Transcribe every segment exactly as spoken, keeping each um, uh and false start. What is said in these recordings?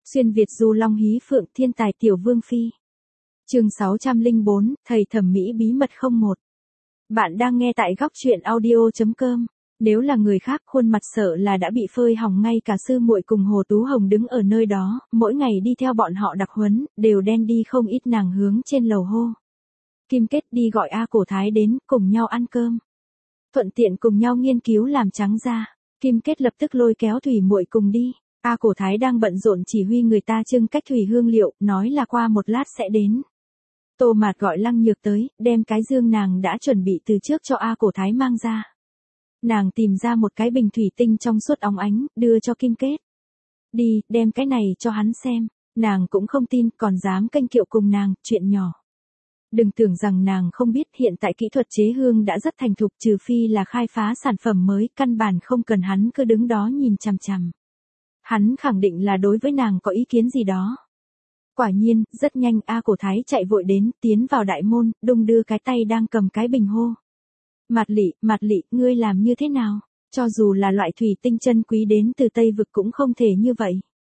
Xuyên Việt du long hí phượng thiên tài tiểu vương phi. Chương sáu trăm lẻ bốn, thầy thẩm mỹ bí mật không một. Bạn đang nghe tại góc truyện audio chấm com. Nếu là người khác khuôn mặt sợ là đã bị phơi hỏng, ngay cả sư muội cùng Hồ Tú Hồng đứng ở nơi đó, mỗi ngày đi theo bọn họ đặc huấn, đều đen đi không ít. Nàng hướng trên lầu hô. Kim Kết đi gọi A Cổ Thái đến, cùng nhau ăn cơm. Thuận tiện cùng nhau nghiên cứu làm trắng da. Kim Kết lập tức lôi kéo Thủy muội cùng đi. A Cổ Thái đang bận rộn chỉ huy người ta trưng cách thủy hương liệu, nói là qua một lát sẽ đến. Tô Mạt gọi Lăng Nhược tới, đem cái dương nàng đã chuẩn bị từ trước cho A Cổ Thái mang ra. Nàng tìm ra một cái bình thủy tinh trong suốt óng ánh, đưa cho Kim Kết. Đi, đem cái này cho hắn xem. Nàng cũng không tin, còn dám kênh kiệu cùng nàng, chuyện nhỏ. Đừng tưởng rằng nàng không biết, hiện tại kỹ thuật chế hương đã rất thành thục, trừ phi là khai phá sản phẩm mới, căn bản không cần hắn cứ đứng đó nhìn chằm chằm. Hắn khẳng định là đối với nàng có ý kiến gì đó. Quả nhiên, rất nhanh A Cổ Thái chạy vội đến, tiến vào đại môn, đung đưa cái tay đang cầm cái bình hô. Mạt Lị, Mạt Lị, ngươi làm như thế nào? Cho dù là loại thủy tinh chân quý đến từ Tây Vực cũng không thể như vậy.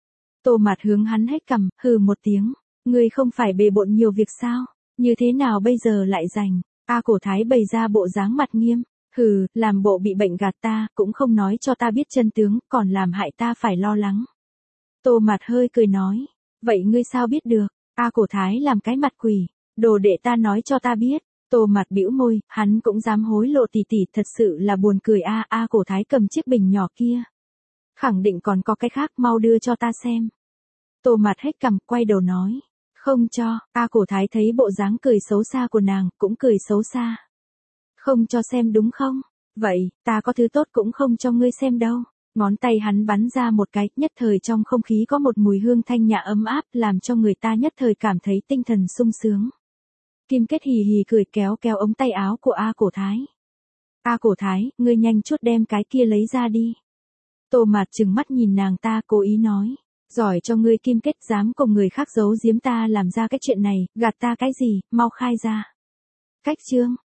Tô Mạt hướng hắn hết cằm, hừ một tiếng. Ngươi không phải bề bộn nhiều việc sao? Như thế nào bây giờ lại rảnh? A Cổ Thái bày ra bộ dáng mặt nghiêm. Hừ, làm bộ bị bệnh gạt ta, cũng không nói cho ta biết chân tướng, còn làm hại ta phải lo lắng. Tô Mạt hơi cười nói. Vậy ngươi sao biết được? A Cổ Thái làm cái mặt quỷ. Đồ đệ ta nói cho ta biết. Tô Mạt bĩu môi, hắn cũng dám hối lộ tỷ tỷ, thật sự là buồn cười a. A Cổ Thái cầm chiếc bình nhỏ kia. Khẳng định còn có cái khác, mau đưa cho ta xem. Tô Mạt hết cằm, quay đầu nói. Không cho. A Cổ Thái thấy bộ dáng cười xấu xa của nàng, cũng cười xấu xa. Không cho xem đúng không? Vậy, ta có thứ tốt cũng không cho ngươi xem đâu. Ngón tay hắn bắn ra một cái, nhất thời trong không khí có một mùi hương thanh nhã ấm áp, làm cho người ta nhất thời cảm thấy tinh thần sung sướng. Kim Kết hì hì cười, kéo kéo ống tay áo của A Cổ Thái. A Cổ Thái, ngươi nhanh chút đem cái kia lấy ra đi. Tô Mạt trừng mắt nhìn nàng ta, cố ý nói. Giỏi cho ngươi Kim Kết, dám cùng người khác giấu giếm ta làm ra cái chuyện này, gạt ta cái gì, mau khai ra. Cách chương.